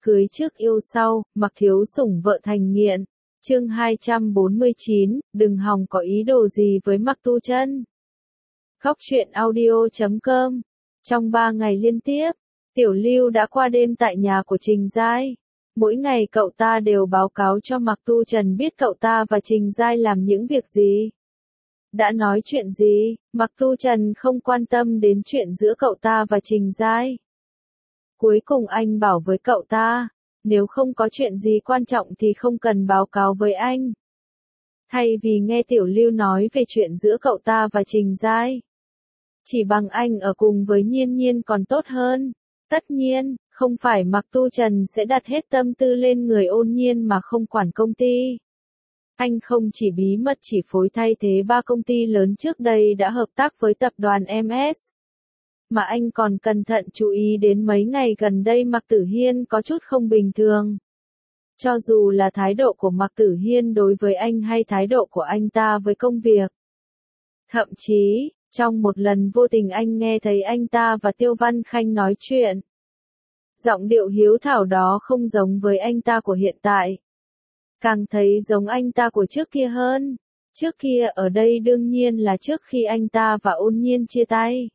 cưới trước yêu sau, Mạc Thiếu Sủng vợ thành nghiện. Chương 249, đừng hòng có ý đồ gì với Mạc Tu Chân. Khóc chuyện audio.com. Trong 3 ngày liên tiếp, Tiểu Lưu đã qua đêm tại nhà của Trình Giai. Mỗi ngày cậu ta đều báo cáo cho Mạc Tu Trần biết cậu ta và Trình Giai làm những việc gì. Đã nói chuyện gì, Mạc Tu Trần không quan tâm đến chuyện giữa cậu ta và Trình Giai. Cuối cùng anh bảo với cậu ta, nếu không có chuyện gì quan trọng thì không cần báo cáo với anh. Thay vì nghe Tiểu Lưu nói về chuyện giữa cậu ta và Trình Giai, chỉ bằng anh ở cùng với Nhiên Nhiên còn tốt hơn. Tất nhiên, không phải Mạc Tu Trần sẽ đặt hết tâm tư lên người Ôn Nhiên mà không quản công ty. Anh không chỉ bí mật chỉ phối thay thế 3 công ty lớn trước đây đã hợp tác với tập đoàn MS, mà anh còn cẩn thận chú ý đến mấy ngày gần đây Mạc Tử Hiên có chút không bình thường. Cho dù là thái độ của Mạc Tử Hiên đối với anh hay thái độ của anh ta với công việc. Thậm chí, trong một lần vô tình anh nghe thấy anh ta và Tiêu Văn Khanh nói chuyện. Giọng điệu hiếu thảo đó không giống với anh ta của hiện tại. Càng thấy giống anh ta của trước kia hơn. Trước kia ở đây đương nhiên là trước khi anh ta và Ôn Nhiên chia tay.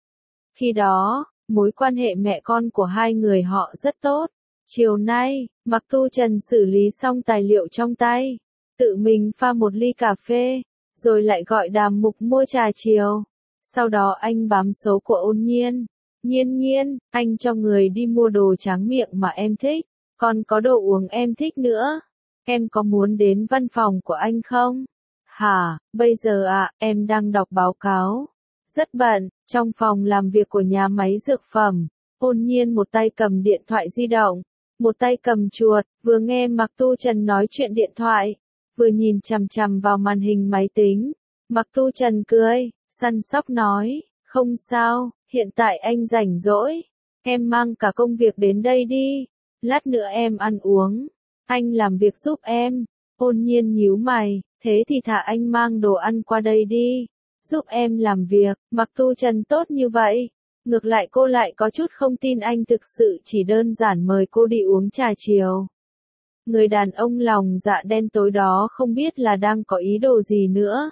Khi đó, mối quan hệ mẹ con của hai người họ rất tốt. Chiều nay, Mạc Tu Trần xử lý xong tài liệu trong tay, tự mình pha một ly cà phê, rồi lại gọi Đàm Mục mua trà chiều. Sau đó anh bám số của Ôn Nhiên. Nhiên Nhiên, anh cho người đi mua đồ tráng miệng mà em thích, còn có đồ uống em thích nữa. Em có muốn đến văn phòng của anh không? Hả, bây giờ em đang đọc báo cáo. Rất bận, trong phòng làm việc của nhà máy dược phẩm. Ôn Nhiên một tay cầm điện thoại di động, một tay cầm chuột, vừa nghe Mạc Tu Trần nói chuyện điện thoại, vừa nhìn chằm chằm vào màn hình máy tính. Mạc Tu Trần cười, săn sóc nói, không sao, hiện tại anh rảnh rỗi, em mang cả công việc đến đây đi, lát nữa em ăn uống, anh làm việc giúp em. Ôn Nhiên nhíu mày, thế thì thả anh mang đồ ăn qua đây đi, giúp em làm việc. Mạc Tu Trần tốt như vậy. Ngược lại cô lại có chút không tin anh thực sự chỉ đơn giản mời cô đi uống trà chiều. Người đàn ông lòng dạ đen tối đó không biết là đang có ý đồ gì nữa.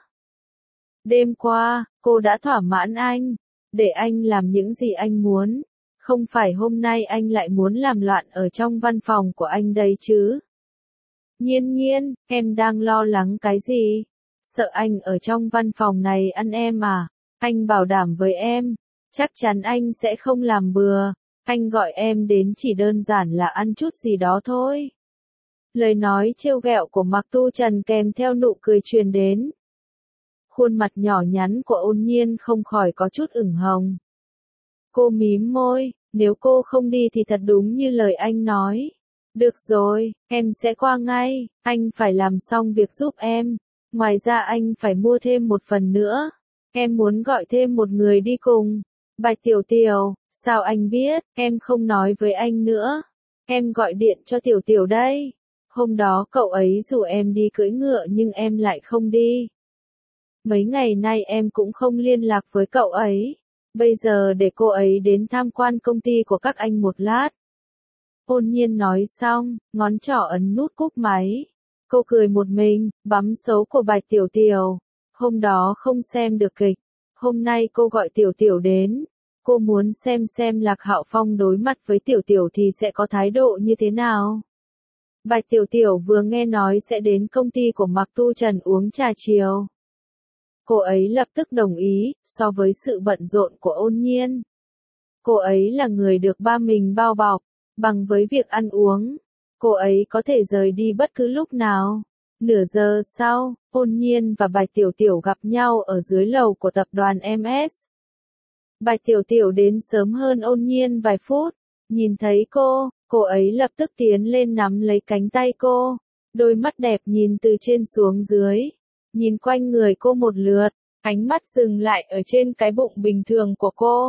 Đêm qua, cô đã thỏa mãn anh, để anh làm những gì anh muốn. Không phải hôm nay anh lại muốn làm loạn ở trong văn phòng của anh đây chứ. Nhiên Nhiên, em đang lo lắng cái gì? Sợ anh ở trong văn phòng này ăn em à? Anh bảo đảm với em, chắc chắn anh sẽ không làm bừa. Anh gọi em đến chỉ đơn giản là ăn chút gì đó thôi. Lời nói trêu ghẹo của Mạc Tu Trần kèm theo nụ cười truyền đến. Khuôn mặt nhỏ nhắn của Ôn Nhiên không khỏi có chút ửng hồng. Cô mím môi, nếu cô không đi thì thật đúng như lời anh nói. Được rồi, em sẽ qua ngay, anh phải làm xong việc giúp em. Ngoài ra anh phải mua thêm một phần nữa. Em muốn gọi thêm một người đi cùng. Bạch Tiểu Tiểu, sao anh biết, em không nói với anh nữa. Em gọi điện cho Tiểu Tiểu đây. Hôm đó cậu ấy rủ em đi cưỡi ngựa nhưng em lại không đi. Mấy ngày nay em cũng không liên lạc với cậu ấy. Bây giờ để cô ấy đến tham quan công ty của các anh một lát. Ôn Nhiên nói xong, ngón trỏ ấn nút cúp máy. Cô cười một mình, bấm số của Bạch Tiểu Tiểu. Hôm đó không xem được kịch. Hôm nay cô gọi Tiểu Tiểu đến. Cô muốn xem Lạc Hạo Phong đối mặt với Tiểu Tiểu thì sẽ có thái độ như thế nào. Bạch Tiểu Tiểu vừa nghe nói sẽ đến công ty của Mạc Tu Trần uống trà chiều. Cô ấy lập tức đồng ý, so với sự bận rộn của Ôn Nhiên. Cô ấy là người được ba mình bao bọc, bằng với việc ăn uống. Cô ấy có thể rời đi bất cứ lúc nào. Nửa giờ sau, Ôn Nhiên và Bạch Tiểu Tiểu gặp nhau ở dưới lầu của tập đoàn MS. Bạch Tiểu Tiểu đến sớm hơn Ôn Nhiên vài phút. Nhìn thấy cô ấy lập tức tiến lên nắm lấy cánh tay cô. Đôi mắt đẹp nhìn từ trên xuống dưới. Nhìn quanh người cô một lượt, ánh mắt dừng lại ở trên cái bụng bình thường của cô.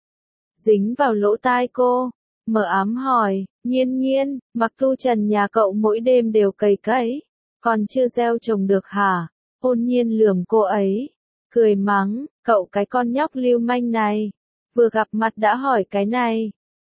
Dính vào lỗ tai cô, mờ ám hỏi, Nhiên Nhiên, Mạc Tu Trần nhà cậu mỗi đêm đều cày cấy, còn chưa gieo trồng được hả? Ôn Nhiên lườm cô ấy, cười mắng, cậu cái con nhóc lưu manh này, vừa gặp mặt đã hỏi cái này.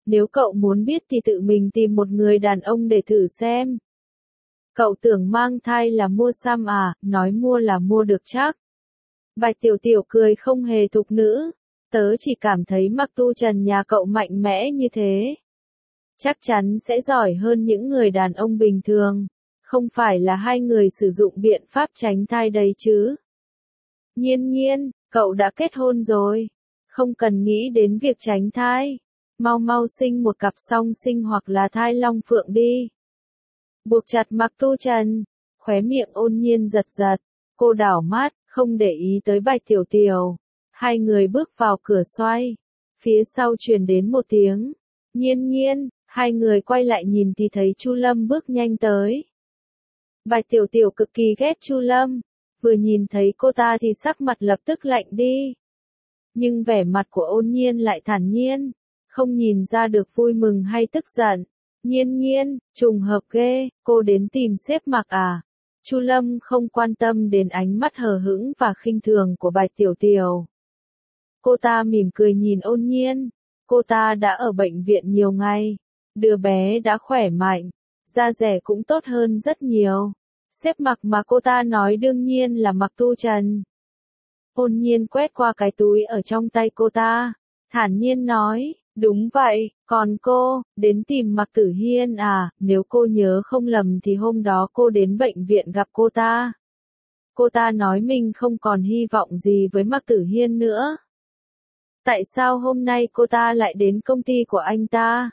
Nếu cậu muốn biết thì tự mình tìm một người đàn ông để thử xem. Cậu tưởng mang thai là mua xăm à, nói mua là mua được chắc. Bạch Tiểu Tiểu cười không hề thục nữ. Tớ chỉ cảm thấy Mạc Tu Trần nhà cậu mạnh mẽ như thế. Chắc chắn sẽ giỏi hơn những người đàn ông bình thường. Không phải là hai người sử dụng biện pháp tránh thai đấy chứ. Nhiên Nhiên, cậu đã kết hôn rồi. Không cần nghĩ đến việc tránh thai. Mau mau sinh một cặp song sinh hoặc là thai long phượng đi. Buộc chặt Mạc Tu Trần. Khóe miệng Ôn Nhiên giật giật. Cô đảo mắt, không để ý tới Bạch Tiểu Tiểu. Hai người bước vào cửa xoay. Phía sau truyền đến một tiếng. Nhiên Nhiên, hai người quay lại nhìn thì thấy Chu Lâm bước nhanh tới. Bạch Tiểu Tiểu cực kỳ ghét Chu Lâm. Vừa nhìn thấy cô ta thì sắc mặt lập tức lạnh đi. Nhưng vẻ mặt của Ôn Nhiên lại thản nhiên. Không nhìn ra được vui mừng hay tức giận. Nhiên Nhiên, trùng hợp ghê, cô đến tìm sếp Mạc à? Chu Lâm không quan tâm đến ánh mắt hờ hững và khinh thường của Bạch Tiểu Tiểu. Cô ta mỉm cười nhìn Ôn Nhiên. Cô ta đã ở bệnh viện nhiều ngày. Đứa bé đã khỏe mạnh. Da dẻ cũng tốt hơn rất nhiều. Sếp Mạc mà cô ta nói đương nhiên là Mạc Tu Trần. Ôn Nhiên quét qua cái túi ở trong tay cô ta. Thản nhiên nói, đúng vậy, còn cô, đến tìm Mạc Tử Hiên à, nếu cô nhớ không lầm thì hôm đó cô đến bệnh viện gặp cô ta. Cô ta nói mình không còn hy vọng gì với Mạc Tử Hiên nữa. Tại sao hôm nay cô ta lại đến công ty của anh ta?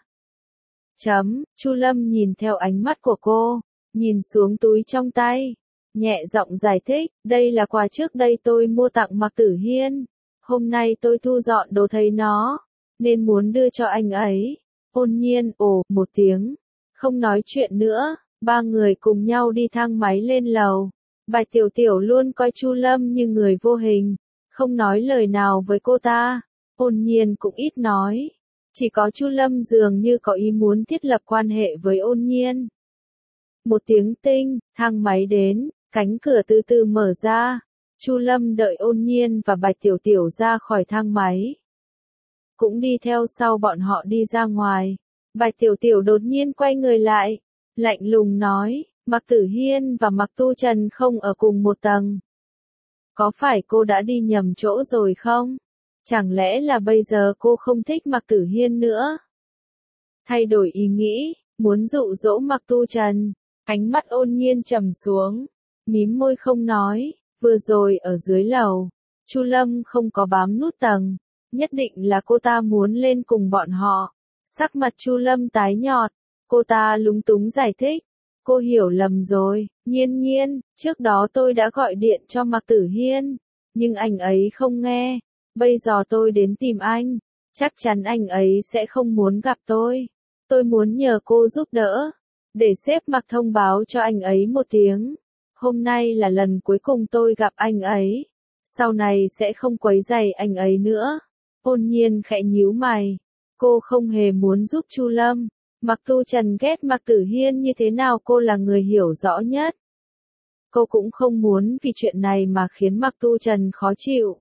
Chu Lâm nhìn theo ánh mắt của cô, nhìn xuống túi trong tay, nhẹ giọng giải thích, đây là quà trước đây tôi mua tặng Mạc Tử Hiên. Hôm nay tôi thu dọn đồ thấy nó, nên muốn đưa cho anh ấy. Ôn Nhiên ồ một tiếng, không nói chuyện nữa, ba người cùng nhau đi thang máy lên lầu. Bạch Tiểu Tiểu luôn coi Chu Lâm như người vô hình, không nói lời nào với cô ta. Ôn Nhiên cũng ít nói, chỉ có Chu Lâm dường như có ý muốn thiết lập quan hệ với Ôn Nhiên. Một tiếng tinh, thang máy đến, cánh cửa từ từ mở ra. Chu Lâm đợi Ôn Nhiên và Bạch Tiểu Tiểu ra khỏi thang máy. Cũng đi theo sau bọn họ đi ra ngoài. Bạch Tiểu Tiểu đột nhiên quay người lại, lạnh lùng nói, Mạc Tử Hiên và Mạc Tu Trần không ở cùng một tầng. Có phải cô đã đi nhầm chỗ rồi không? Chẳng lẽ là bây giờ cô không thích Mạc Tử Hiên nữa? Thay đổi ý nghĩ, muốn dụ dỗ Mạc Tu Trần. Ánh mắt Ôn Nhiên trầm xuống, mím môi không nói. Vừa rồi ở dưới lầu, Chu Lâm không có bám nút tầng, nhất định là cô ta muốn lên cùng bọn họ. Sắc mặt Chu Lâm tái nhợt, cô ta lúng túng giải thích, cô hiểu lầm rồi, Nhiên Nhiên, trước đó tôi đã gọi điện cho Mạc Tử Hiên, nhưng anh ấy không nghe, bây giờ tôi đến tìm anh, chắc chắn anh ấy sẽ không muốn gặp tôi muốn nhờ cô giúp đỡ, để sếp Mạc thông báo cho anh ấy một tiếng. Hôm nay là lần cuối cùng tôi gặp anh ấy. Sau này sẽ không quấy rầy anh ấy nữa. Ôn Nhiên khẽ nhíu mày. Cô không hề muốn giúp Chu Lâm. Mạc Tu Trần ghét Mạc Tử Hiên như thế nào cô là người hiểu rõ nhất. Cô cũng không muốn vì chuyện này mà khiến Mạc Tu Trần khó chịu.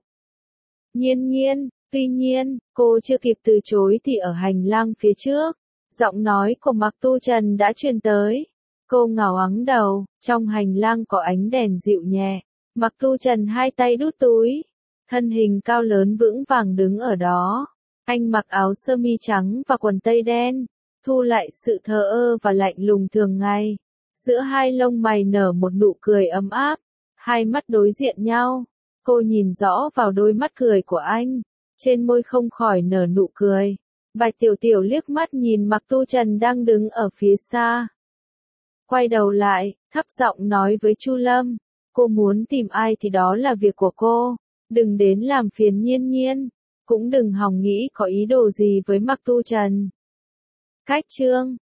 Nhiên Nhiên, tuy nhiên, cô chưa kịp từ chối thì ở hành lang phía trước, giọng nói của Mạc Tu Trần đã truyền tới. Cô ngào ắng đầu, trong hành lang có ánh đèn dịu nhẹ. Mạc Tu Trần hai tay đút túi, thân hình cao lớn vững vàng đứng ở đó. Anh mặc áo sơ mi trắng và quần tây đen, thu lại sự thờ ơ và lạnh lùng thường ngày. Giữa hai lông mày nở một nụ cười ấm áp, hai mắt đối diện nhau. Cô nhìn rõ vào đôi mắt cười của anh, trên môi không khỏi nở nụ cười. Bạch Tiểu Tiểu liếc mắt nhìn Mạc Tu Trần đang đứng ở phía xa. Quay đầu lại, thấp giọng nói với Chu Lâm, cô muốn tìm ai thì đó là việc của cô, đừng đến làm phiền Nhiên Nhiên, cũng đừng hòng nghĩ có ý đồ gì với Mạc Tu Trần. Cách chương